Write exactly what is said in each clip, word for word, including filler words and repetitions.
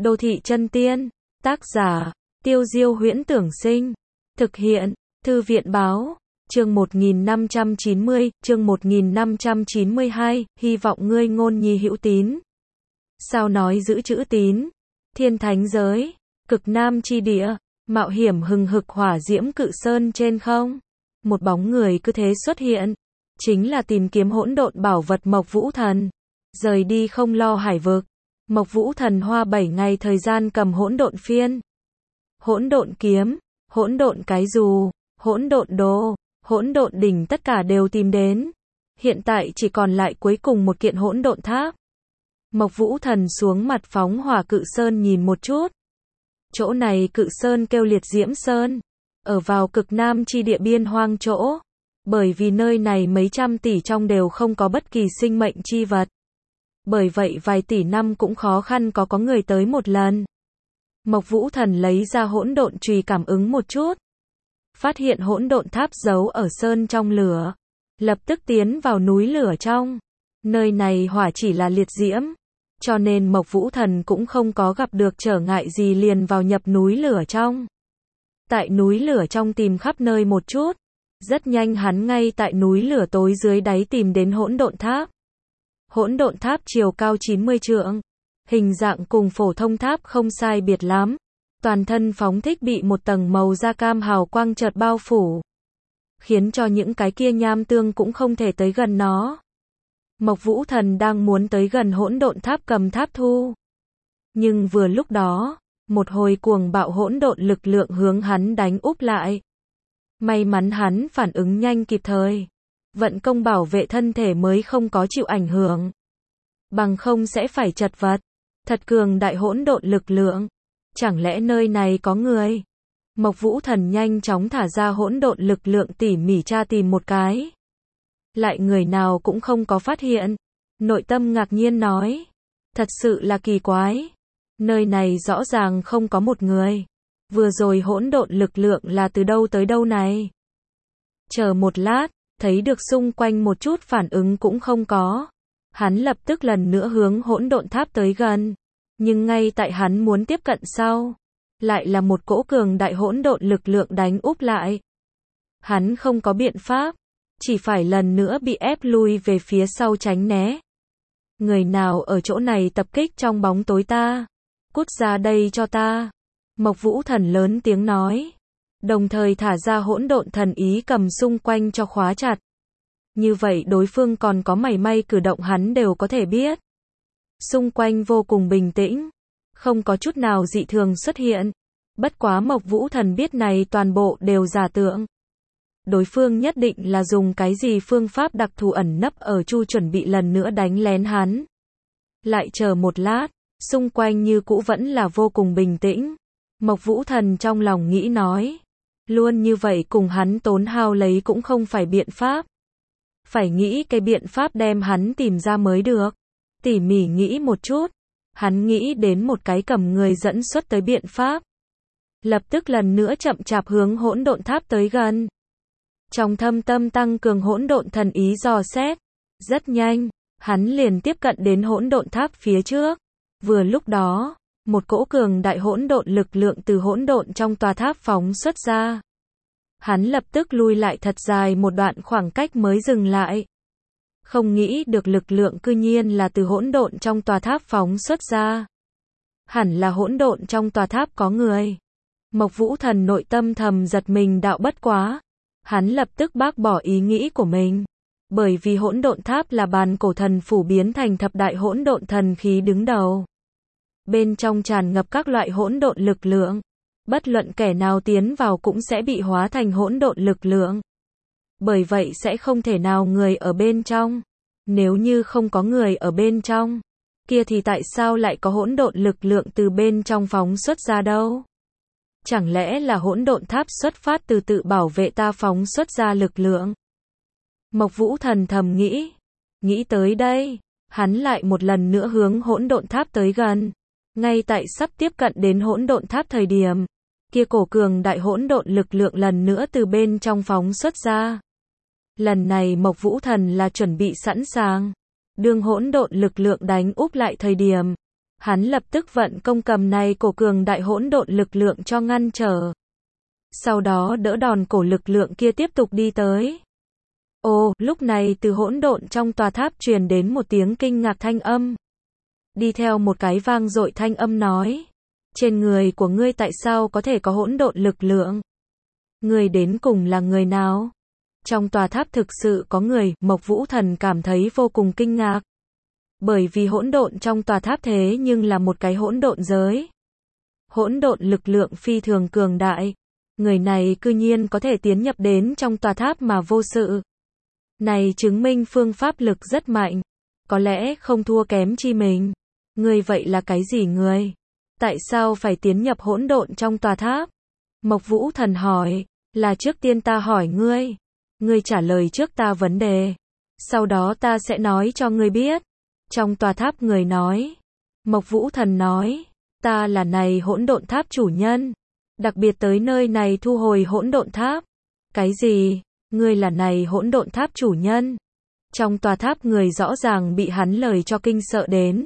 Đô thị chân tiên, tác giả, Tiêu Diêu Huyễn Tưởng Sinh, thực hiện, Thư viện Báo, chương một nghìn năm trăm chín mươi, chương một nghìn năm trăm chín mươi hai, hy vọng ngươi ngôn nhi hữu tín. Sao nói giữ chữ tín? Thiên thánh giới, cực nam chi địa, mạo hiểm hừng hực hỏa diễm cự sơn trên không. Một bóng người cứ thế xuất hiện, chính là tìm kiếm hỗn độn bảo vật Mộc Vũ Thần. Rời đi không lo hải vực, Mộc Vũ Thần hoa bảy ngày thời gian cầm hỗn độn phiên, hỗn độn kiếm, hỗn độn cái dù, hỗn độn đồ, hỗn độn đỉnh tất cả đều tìm đến. Hiện tại chỉ còn lại cuối cùng một kiện hỗn độn tháp. Mộc Vũ Thần xuống mặt phóng hỏa cự sơn nhìn một chút. Chỗ này cự sơn kêu Liệt Diễm Sơn, ở vào cực nam chi địa biên hoang chỗ. Bởi vì nơi này mấy trăm tỷ trong đều không có bất kỳ sinh mệnh chi vật. Bởi vậy vài tỷ năm cũng khó khăn có có người tới một lần. Mộc Vũ Thần lấy ra hỗn độn chùy cảm ứng một chút. Phát hiện hỗn độn tháp giấu ở sơn trong lửa. Lập tức tiến vào núi lửa trong. Nơi này hỏa chỉ là liệt diễm. Cho nên Mộc Vũ Thần cũng không có gặp được trở ngại gì liền vào nhập núi lửa trong. Tại núi lửa trong tìm khắp nơi một chút. Rất nhanh hắn ngay tại núi lửa tối dưới đáy tìm đến hỗn độn tháp. Hỗn độn tháp chiều cao chín mươi trượng. Hình dạng cùng phổ thông tháp không sai biệt lắm. Toàn thân phóng thích bị một tầng màu da cam hào quang chợt bao phủ. Khiến cho những cái kia nham tương cũng không thể tới gần nó. Mộc Vũ Thần đang muốn tới gần hỗn độn tháp cầm tháp thu. Nhưng vừa lúc đó, một hồi cuồng bạo hỗn độn lực lượng hướng hắn đánh úp lại. May mắn hắn phản ứng nhanh kịp thời. Vận công bảo vệ thân thể mới không có chịu ảnh hưởng. Bằng không sẽ phải chật vật. Thật cường đại hỗn độn lực lượng. Chẳng lẽ nơi này có người? Mộc Vũ Thần nhanh chóng thả ra hỗn độn lực lượng tỉ mỉ tra tìm một cái. Lại người nào cũng không có phát hiện. Nội tâm ngạc nhiên nói. Thật sự là kỳ quái. Nơi này rõ ràng không có một người. Vừa rồi hỗn độn lực lượng là từ đâu tới đâu này? Chờ một lát, thấy được xung quanh một chút phản ứng cũng không có. Hắn lập tức lần nữa hướng hỗn độn tháp tới gần. Nhưng ngay tại hắn muốn tiếp cận sau, lại là một cỗ cường đại hỗn độn lực lượng đánh úp lại. Hắn không có biện pháp, chỉ phải lần nữa bị ép lui về phía sau tránh né. Người nào ở chỗ này tập kích trong bóng tối ta? Cút ra đây cho ta. Mộc Vũ Thần lớn tiếng nói. Đồng thời thả ra hỗn độn thần ý cầm xung quanh cho khóa chặt. Như vậy đối phương còn có mảy may cử động hắn đều có thể biết. Xung quanh vô cùng bình tĩnh. Không có chút nào dị thường xuất hiện. Bất quá Mộc Vũ Thần biết này toàn bộ đều giả tượng. Đối phương nhất định là dùng cái gì phương pháp đặc thù ẩn nấp ở chu chuẩn bị lần nữa đánh lén hắn. Lại chờ một lát, xung quanh như cũ vẫn là vô cùng bình tĩnh. Mộc Vũ Thần trong lòng nghĩ nói. Luôn như vậy cùng hắn tốn hao lấy cũng không phải biện pháp. Phải nghĩ cái biện pháp đem hắn tìm ra mới được. Tỉ mỉ nghĩ một chút. Hắn nghĩ đến một cái cầm người dẫn xuất tới biện pháp. Lập tức lần nữa chậm chạp hướng hỗn độn tháp tới gần. Trong thâm tâm tăng cường hỗn độn thần ý dò xét. Rất nhanh, hắn liền tiếp cận đến hỗn độn tháp phía trước. Vừa lúc đó, một cỗ cường đại hỗn độn lực lượng từ hỗn độn trong tòa tháp phóng xuất ra. Hắn lập tức lui lại thật dài một đoạn khoảng cách mới dừng lại. Không nghĩ được lực lượng cư nhiên là từ hỗn độn trong tòa tháp phóng xuất ra. Hẳn là hỗn độn trong tòa tháp có người. Mộc Vũ Thần nội tâm thầm giật mình đạo bất quá. Hắn lập tức bác bỏ ý nghĩ của mình. Bởi vì hỗn độn tháp là bàn cổ thần phủ biến thành thập đại hỗn độn thần khí đứng đầu. Bên trong tràn ngập các loại hỗn độn lực lượng. Bất luận kẻ nào tiến vào cũng sẽ bị hóa thành hỗn độn lực lượng. Bởi vậy sẽ không thể nào người ở bên trong. Nếu như không có người ở bên trong, kia thì tại sao lại có hỗn độn lực lượng từ bên trong phóng xuất ra đâu? Chẳng lẽ là hỗn độn tháp xuất phát từ tự bảo vệ ta phóng xuất ra lực lượng? Mộc Vũ Thần thầm nghĩ. Nghĩ tới đây, hắn lại một lần nữa hướng hỗn độn tháp tới gần. Ngay tại sắp tiếp cận đến hỗn độn tháp thời điểm, kia cổ cường đại hỗn độn lực lượng lần nữa từ bên trong phóng xuất ra. Lần này Mộc Vũ Thần là chuẩn bị sẵn sàng. Đương hỗn độn lực lượng đánh úp lại thời điểm, Hắn lập tức vận công cầm này cổ cường đại hỗn độn lực lượng cho ngăn trở. Sau đó đỡ đòn cổ lực lượng kia tiếp tục đi tới. Ồ, lúc này từ hỗn độn trong tòa tháp truyền đến một tiếng kinh ngạc thanh âm. Đi theo một cái vang dội thanh âm nói. Trên người của ngươi tại sao có thể có hỗn độn lực lượng? Ngươi đến cùng là người nào? Trong tòa tháp thực sự có người, Mộc Vũ Thần cảm thấy vô cùng kinh ngạc. Bởi vì hỗn độn trong tòa tháp thế nhưng là một cái hỗn độn giới. Hỗn độn lực lượng phi thường cường đại. Người này cư nhiên có thể tiến nhập đến trong tòa tháp mà vô sự. Này chứng minh phương pháp lực rất mạnh. Có lẽ không thua kém chi mình. Ngươi vậy là cái gì ngươi? Tại sao phải tiến nhập hỗn độn trong tòa tháp? Mộc Vũ Thần hỏi, là trước tiên ta hỏi ngươi. Ngươi trả lời trước ta vấn đề. Sau đó ta sẽ nói cho ngươi biết. Trong tòa tháp người nói. Mộc Vũ Thần nói, ta là này hỗn độn tháp chủ nhân. Đặc biệt tới nơi này thu hồi hỗn độn tháp. Cái gì? Ngươi là này hỗn độn tháp chủ nhân? Trong tòa tháp người rõ ràng bị hắn lời cho kinh sợ đến.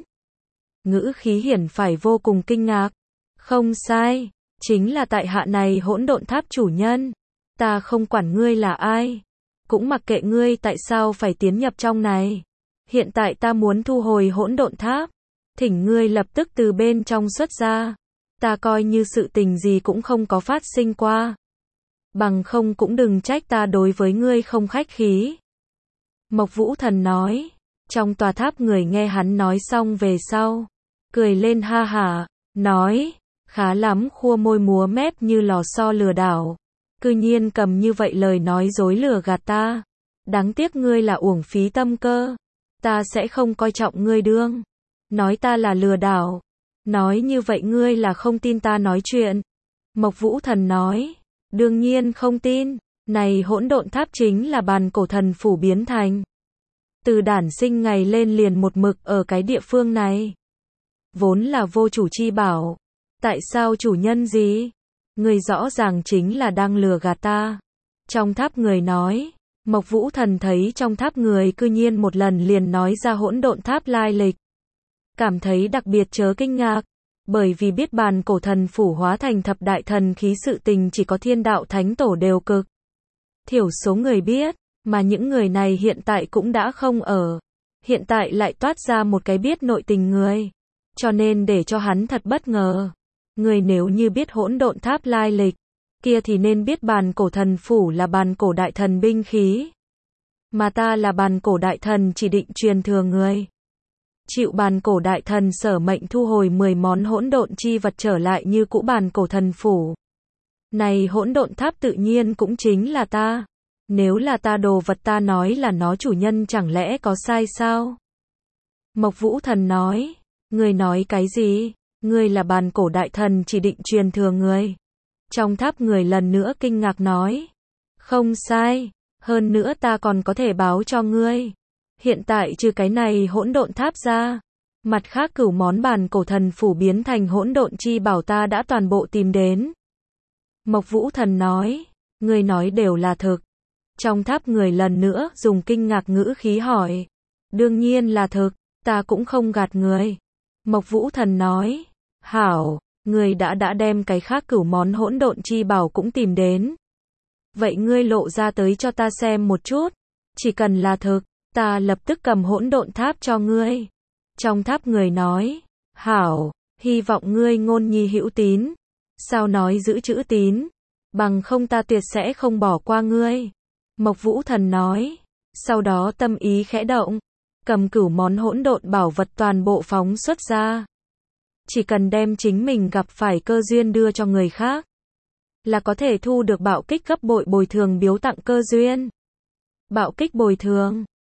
Ngữ khí hiển phải vô cùng kinh ngạc. Không sai, chính là tại hạ này hỗn độn tháp chủ nhân. Ta không quản ngươi là ai, cũng mặc kệ ngươi tại sao phải tiến nhập trong này. Hiện tại ta muốn thu hồi hỗn độn tháp, thỉnh ngươi lập tức từ bên trong xuất ra. Ta coi như sự tình gì cũng không có phát sinh qua. Bằng không cũng đừng trách ta đối với ngươi không khách khí. Mộc Vũ Thần nói. Trong tòa tháp người nghe hắn nói xong về sau, cười lên ha hả, nói, khá lắm, khua môi múa mép như lò xo lừa đảo. Cư nhiên cầm như vậy lời nói dối lừa gạt ta. Đáng tiếc ngươi là uổng phí tâm cơ. Ta sẽ không coi trọng ngươi đương. Nói ta là lừa đảo. Nói như vậy ngươi là không tin ta nói chuyện. Mộc Vũ Thần nói, đương nhiên không tin. Này hỗn độn tháp chính là bàn cổ thần phủ biến thành. Từ đản sinh ngày lên liền một mực ở cái địa phương này. Vốn là vô chủ chi bảo. Tại sao chủ nhân gì? Người rõ ràng chính là đang lừa gạt ta. Trong tháp người nói. Mộc Vũ Thần thấy trong tháp người cư nhiên một lần liền nói ra hỗn độn tháp lai lịch. Cảm thấy đặc biệt chớ kinh ngạc. Bởi vì biết bàn cổ thần phủ hóa thành thập đại thần khí sự tình chỉ có thiên đạo thánh tổ đều cực thiểu số người biết. Mà những người này hiện tại cũng đã không ở. Hiện tại lại toát ra một cái biết nội tình người. Cho nên để cho hắn thật bất ngờ. Người nếu như biết hỗn độn tháp lai lịch, kia thì nên biết bàn cổ thần phủ là bàn cổ đại thần binh khí. Mà ta là bàn cổ đại thần chỉ định truyền thừa người. Chịu bàn cổ đại thần sở mệnh thu hồi mười món hỗn độn chi vật trở lại như cũ bàn cổ thần phủ. Này hỗn độn tháp tự nhiên cũng chính là ta. Nếu là ta đồ vật ta nói là nó chủ nhân chẳng lẽ có sai sao? Mộc Vũ Thần nói, ngươi nói cái gì? Ngươi là bàn cổ đại thần chỉ định truyền thừa người. Trong tháp người lần nữa kinh ngạc nói, không sai, hơn nữa ta còn có thể báo cho ngươi. Hiện tại trừ cái này hỗn độn tháp ra, mặt khác cửu món bàn cổ thần phủ biến thành hỗn độn chi bảo ta đã toàn bộ tìm đến. Mộc Vũ Thần nói, ngươi nói đều là thực. Trong tháp người lần nữa dùng kinh ngạc ngữ khí hỏi. Đương nhiên là thực, ta cũng không gạt người. Mộc Vũ Thần nói, hảo, người đã đã đem cái khác cửu món hỗn độn chi bảo cũng tìm đến. Vậy ngươi lộ ra tới cho ta xem một chút. Chỉ cần là thực, ta lập tức cầm hỗn độn tháp cho ngươi. Trong tháp người nói, hảo, hy vọng ngươi ngôn nhi hữu tín. Sao nói giữ chữ tín, bằng không ta tuyệt sẽ không bỏ qua ngươi. Mộc Vũ Thần nói, sau đó tâm ý khẽ động, cầm cửu món hỗn độn bảo vật toàn bộ phóng xuất ra. Chỉ cần đem chính mình gặp phải cơ duyên đưa cho người khác, là có thể thu được bạo kích gấp bội bồi thường biếu tặng cơ duyên. Bạo kích bồi thường,